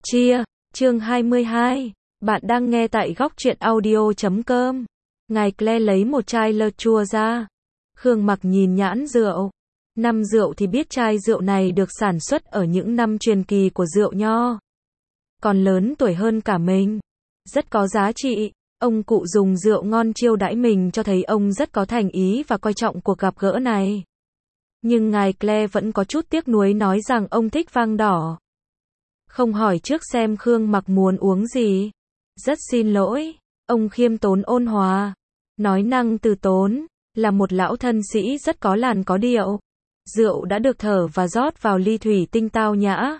Chia, chương 22. Bạn đang nghe tại góc truyện audio.com. Ngài Claire lấy một chai lơ chua ra. Khương Mặc nhìn nhãn rượu. Năm rượu thì biết chai rượu này được sản xuất ở những năm truyền kỳ của rượu nho. Còn lớn tuổi hơn cả mình. Rất có giá trị. Ông cụ dùng rượu ngon chiêu đãi mình cho thấy ông rất có thành ý và coi trọng cuộc gặp gỡ này. Nhưng ngài Claire vẫn có chút tiếc nuối nói rằng ông thích vang đỏ. Không hỏi trước xem Khương Mặc muốn uống gì. Rất xin lỗi. Ông khiêm tốn ôn hòa. Nói năng từ tốn. Là một lão thân sĩ rất có làn có điệu. Rượu đã được thở và rót vào ly thủy tinh tao nhã.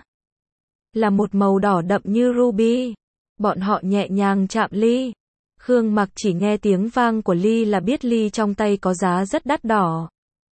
Là một màu đỏ đậm như ruby. Bọn họ nhẹ nhàng chạm ly. Khương Mặc chỉ nghe tiếng vang của ly là biết ly trong tay có giá rất đắt đỏ.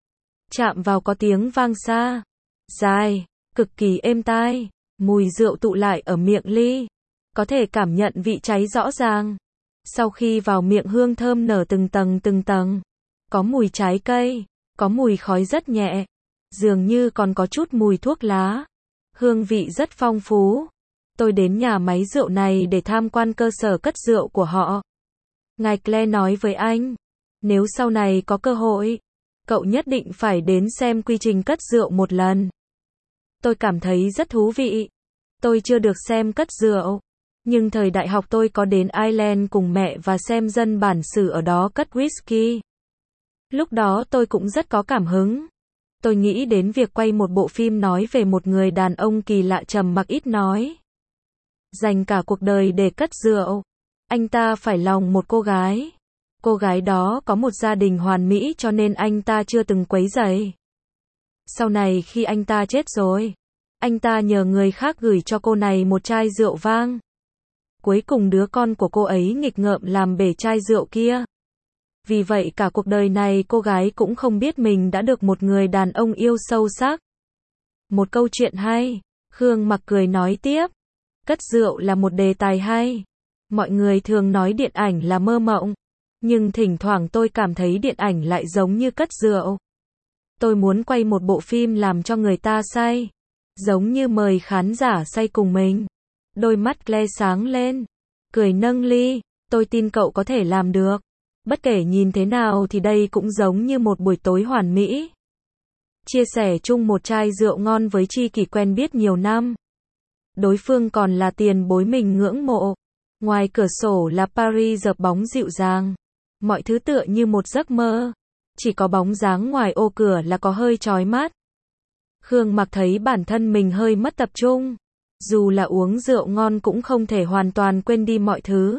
Chạm vào có tiếng vang xa. Dài. Cực kỳ êm tai. Mùi rượu tụ lại ở miệng ly. Có thể cảm nhận vị cháy rõ ràng. Sau khi vào miệng hương thơm nở từng tầng. Có mùi trái cây. Có mùi khói rất nhẹ. Dường như còn có chút mùi thuốc lá. Hương vị rất phong phú. Tôi đến nhà máy rượu này để tham quan cơ sở cất rượu của họ. Ngài Claire nói với anh. Nếu sau này có cơ hội, cậu nhất định phải đến xem quy trình cất rượu một lần. Tôi cảm thấy rất thú vị. Tôi chưa được xem cất rượu. Nhưng thời đại học tôi có đến Ireland cùng mẹ và xem dân bản xứ ở đó cất whisky. Lúc đó tôi cũng rất có cảm hứng. Tôi nghĩ đến việc quay một bộ phim nói về một người đàn ông kỳ lạ trầm mặc ít nói. Dành cả cuộc đời để cất rượu. Anh ta phải lòng một cô gái. Cô gái đó có một gia đình hoàn mỹ cho nên anh ta chưa từng quấy rầy. Sau này khi anh ta chết rồi, anh ta nhờ người khác gửi cho cô này một chai rượu vang. Cuối cùng đứa con của cô ấy nghịch ngợm làm bể chai rượu kia. Vì vậy cả cuộc đời này cô gái cũng không biết mình đã được một người đàn ông yêu sâu sắc. Một câu chuyện hay. Khương Mặc cười nói tiếp. Cất rượu là một đề tài hay. Mọi người thường nói điện ảnh là mơ mộng. Nhưng thỉnh thoảng tôi cảm thấy điện ảnh lại giống như cất rượu. Tôi muốn quay một bộ phim làm cho người ta say. Giống như mời khán giả say cùng mình. Đôi mắt Claire sáng lên. Cười nâng ly. Tôi tin cậu có thể làm được. Bất kể nhìn thế nào thì đây cũng giống như một buổi tối hoàn mỹ. Chia sẻ chung một chai rượu ngon với tri kỷ quen biết nhiều năm. Đối phương còn là tiền bối mình ngưỡng mộ. Ngoài cửa sổ là Paris dợp bóng dịu dàng. Mọi thứ tựa như một giấc mơ. Chỉ có bóng dáng ngoài ô cửa là có hơi chói mắt. Khương Mặc thấy bản thân mình hơi mất tập trung. Dù là uống rượu ngon cũng không thể hoàn toàn quên đi mọi thứ.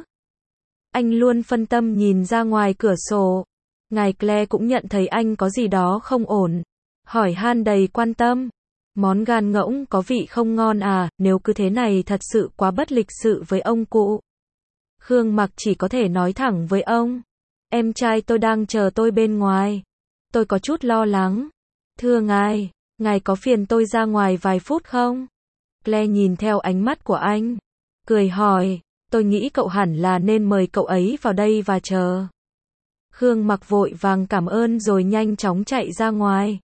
Anh luôn phân tâm nhìn ra ngoài cửa sổ. Ngài Claire cũng nhận thấy anh có gì đó không ổn. Hỏi han đầy quan tâm. Món gan ngỗng có vị không ngon à, nếu cứ thế này thật sự quá bất lịch sự với ông cụ. Khương Mặc chỉ có thể nói thẳng với ông. Em trai tôi đang chờ tôi bên ngoài. Tôi có chút lo lắng. Thưa ngài, ngài có phiền tôi ra ngoài vài phút không? Claire nhìn theo ánh mắt của anh. Cười hỏi, tôi nghĩ cậu hẳn là nên mời cậu ấy vào đây và chờ. Khương Mặc vội vàng cảm ơn rồi nhanh chóng chạy ra ngoài.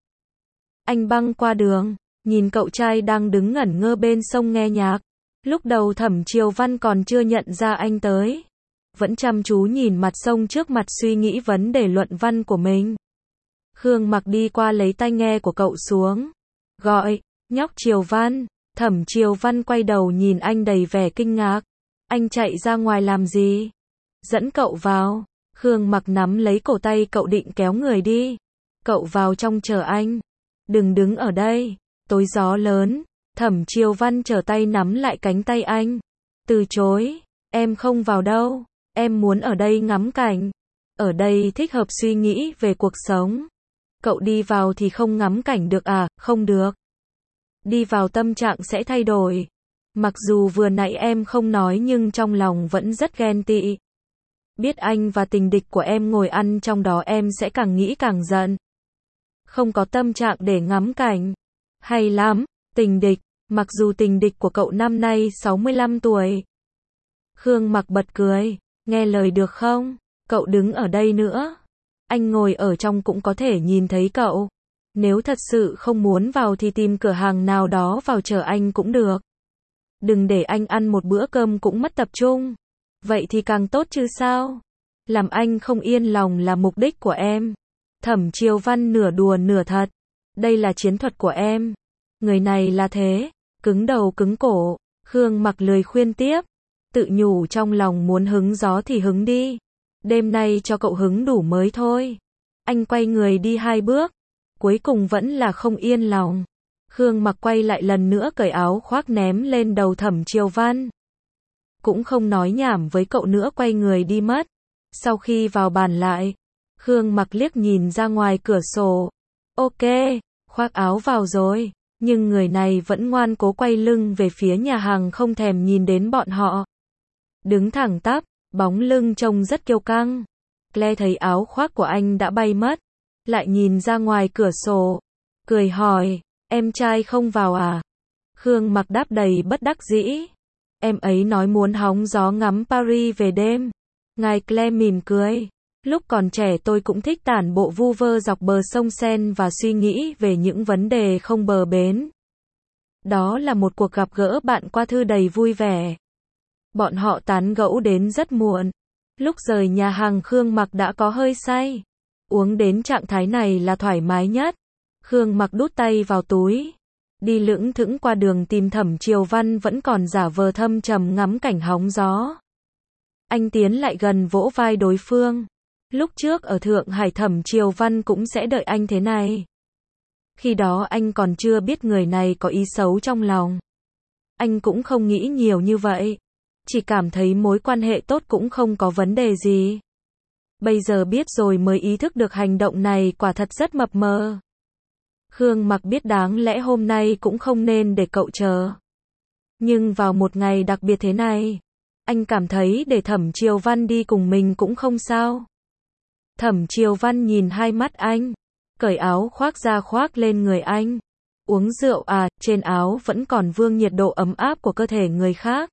Anh băng qua đường, nhìn cậu trai đang đứng ngẩn ngơ bên sông nghe nhạc. Lúc đầu Thẩm Triều Văn còn chưa nhận ra anh tới. Vẫn chăm chú nhìn mặt sông trước mặt suy nghĩ vấn đề luận văn của mình. Khương Mặc đi qua lấy tai nghe của cậu xuống. Gọi, nhóc Triều Văn. Thẩm Triều Văn quay đầu nhìn anh đầy vẻ kinh ngạc. Anh chạy ra ngoài làm gì? Dẫn cậu vào. Khương Mặc nắm lấy cổ tay cậu định kéo người đi. Cậu vào trong chờ anh. Đừng đứng ở đây. Tối gió lớn. Thẩm Triều Văn trở tay nắm lại cánh tay anh. Từ chối. Em không vào đâu. Em muốn ở đây ngắm cảnh. Ở đây thích hợp suy nghĩ về cuộc sống. Cậu đi vào thì không ngắm cảnh được à? Không được. Đi vào tâm trạng sẽ thay đổi. Mặc dù vừa nãy em không nói nhưng trong lòng vẫn rất ghen tị. Biết anh và tình địch của em ngồi ăn trong đó em sẽ càng nghĩ càng giận. Không có tâm trạng để ngắm cảnh. Hay lắm, tình địch. Mặc dù tình địch của cậu năm nay 65 tuổi. Khương Mặc bật cười. Nghe lời được không? Cậu đứng ở đây nữa. Anh ngồi ở trong cũng có thể nhìn thấy cậu. Nếu thật sự không muốn vào thì tìm cửa hàng nào đó vào chờ anh cũng được. Đừng để anh ăn một bữa cơm cũng mất tập trung. Vậy thì càng tốt chứ sao? Làm anh không yên lòng là mục đích của em. Thẩm Chiêu Văn nửa đùa nửa thật. Đây là chiến thuật của em. Người này là thế. Cứng đầu cứng cổ. Khương Mặc lười khuyên tiếp. Tự nhủ trong lòng muốn hứng gió thì hứng đi. Đêm nay cho cậu hứng đủ mới thôi. Anh quay người đi 2 bước. Cuối cùng vẫn là không yên lòng. Khương Mặc quay lại lần nữa cởi áo khoác ném lên đầu Thẩm Chiêu Văn. Cũng không nói nhảm với cậu nữa, quay người đi mất. Sau khi vào bàn lại, Khương Mặc liếc nhìn ra ngoài cửa sổ. Ok, khoác áo vào rồi. Nhưng người này vẫn ngoan cố quay lưng về phía nhà hàng, không thèm nhìn đến bọn họ. Đứng thẳng tắp, bóng lưng trông rất kiêu căng. Claire thấy áo khoác của anh đã bay mất, lại nhìn ra ngoài cửa sổ, cười hỏi, em trai không vào à? Khương Mặc đáp đầy bất đắc dĩ. Em ấy nói muốn hóng gió ngắm Paris về đêm. Ngài Claire mỉm cười. Lúc còn trẻ tôi cũng thích tản bộ vu vơ dọc bờ sông Seine và suy nghĩ về những vấn đề không bờ bến. Đó là một cuộc gặp gỡ bạn qua thư đầy vui vẻ. Bọn họ tán gẫu đến rất muộn. Lúc rời nhà hàng Khương Mặc đã có hơi say. Uống đến trạng thái này là thoải mái nhất. Khương Mặc đút tay vào túi. Đi lững thững qua đường tìm Thẩm Chiêu Văn vẫn còn giả vờ thâm trầm ngắm cảnh hóng gió. Anh tiến lại gần vỗ vai đối phương. Lúc trước ở Thượng Hải Thẩm Chiêu Văn cũng sẽ đợi anh thế này. Khi đó anh còn chưa biết người này có ý xấu trong lòng. Anh cũng không nghĩ nhiều như vậy. Chỉ cảm thấy mối quan hệ tốt cũng không có vấn đề gì. Bây giờ biết rồi mới ý thức được hành động này quả thật rất mập mờ. Khương Mặc biết đáng lẽ hôm nay cũng không nên để cậu chờ. Nhưng vào một ngày đặc biệt thế này, anh cảm thấy để Thẩm Chiêu Văn đi cùng mình cũng không sao. Thẩm Chiêu Văn nhìn hai mắt anh, cởi áo khoác ra khoác lên người anh. Uống rượu à, trên áo vẫn còn vương nhiệt độ ấm áp của cơ thể người khác.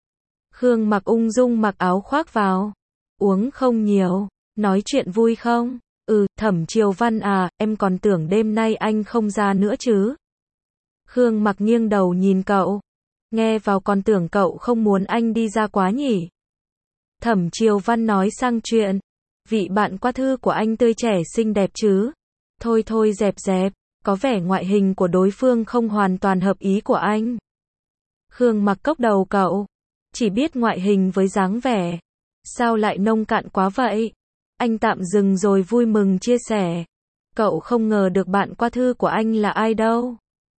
Khương Mặc ung dung mặc áo khoác vào. Uống không nhiều, nói chuyện vui không? Thẩm Chiêu Văn à, em còn tưởng đêm nay anh không ra nữa chứ. Khương Mặc nghiêng đầu nhìn cậu. Nghe vào còn tưởng cậu không muốn anh đi ra quá nhỉ. Thẩm Chiêu Văn nói sang chuyện. Vị bạn qua thư của anh tươi trẻ xinh đẹp chứ. Thôi thôi dẹp dẹp, có vẻ ngoại hình của đối phương không hoàn toàn hợp ý của anh. Khương Mặc cốc đầu cậu. Chỉ biết ngoại hình với dáng vẻ. Sao lại nông cạn quá vậy? Anh tạm dừng rồi vui mừng chia sẻ. Cậu không ngờ được bạn qua thư của anh là ai đâu.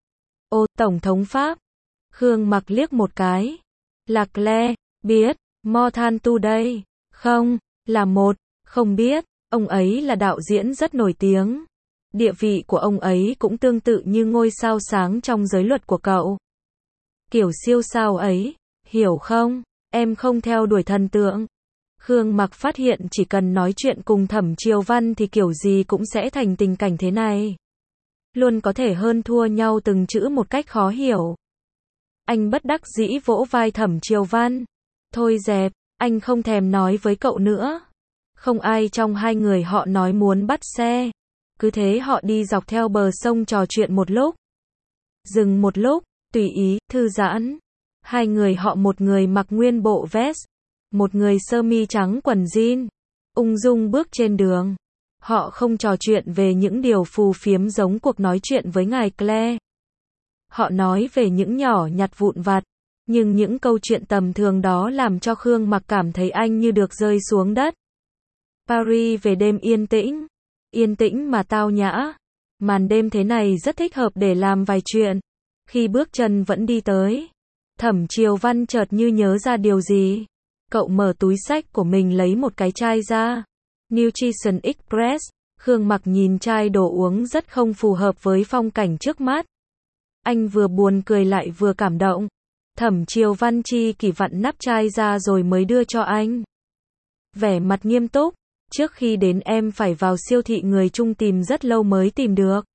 Ô, Tổng thống Pháp. Khương Mặc liếc một cái. Là Claire, biết, Mortan Tu đây. Không, là không biết, ông ấy là đạo diễn rất nổi tiếng. Địa vị của ông ấy cũng tương tự như ngôi sao sáng trong giới luật của cậu. Kiểu siêu sao ấy, hiểu không? Em không theo đuổi thần tượng. Khương Mặc phát hiện chỉ cần nói chuyện cùng Thẩm Chiêu Văn thì kiểu gì cũng sẽ thành tình cảnh thế này. Luôn có thể hơn thua nhau từng chữ một cách khó hiểu. Anh bất đắc dĩ vỗ vai Thẩm Chiêu Văn. Thôi dẹp, anh không thèm nói với cậu nữa. Không ai trong hai người họ nói muốn bắt xe. Cứ thế họ đi dọc theo bờ sông trò chuyện một lúc. Dừng một lúc, tùy ý, thư giãn. Hai người họ, một người mặc nguyên bộ vest, một người sơ mi trắng quần jean, ung dung bước trên đường. Họ không trò chuyện về những điều phù phiếm giống cuộc nói chuyện với ngài Claire. Họ nói về những nhỏ nhặt vụn vặt, nhưng những câu chuyện tầm thường đó làm cho Khương Mặc cảm thấy anh như được rơi xuống đất. Paris về đêm yên tĩnh mà tao nhã. Màn đêm thế này rất thích hợp để làm vài chuyện. Khi bước chân vẫn đi tới, Thẩm Chiêu Văn chợt như nhớ ra điều gì. Cậu mở túi xách của mình lấy một cái chai ra. Nutrition Express. Khương Mặc nhìn chai đồ uống rất không phù hợp với phong cảnh trước mắt. Anh vừa buồn cười lại vừa cảm động. Thẩm Chiêu Văn chi kỷ vặn nắp chai ra rồi mới đưa cho anh. Vẻ mặt nghiêm túc. Trước khi đến em phải vào siêu thị người Trung tìm rất lâu mới tìm được.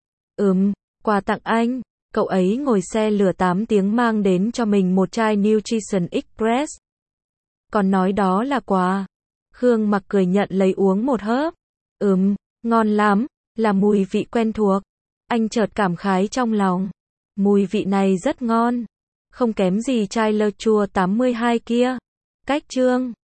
Quà tặng anh. Cậu ấy ngồi xe lửa 8 tiếng mang đến cho mình một chai Nutrition Express. Còn nói đó là quà. Khương Mặc cười nhận lấy uống một hớp. Ngon lắm, là mùi vị quen thuộc. Anh chợt cảm khái trong lòng. Mùi vị này rất ngon. Không kém gì chai lơ chua 82 kia. Cách chương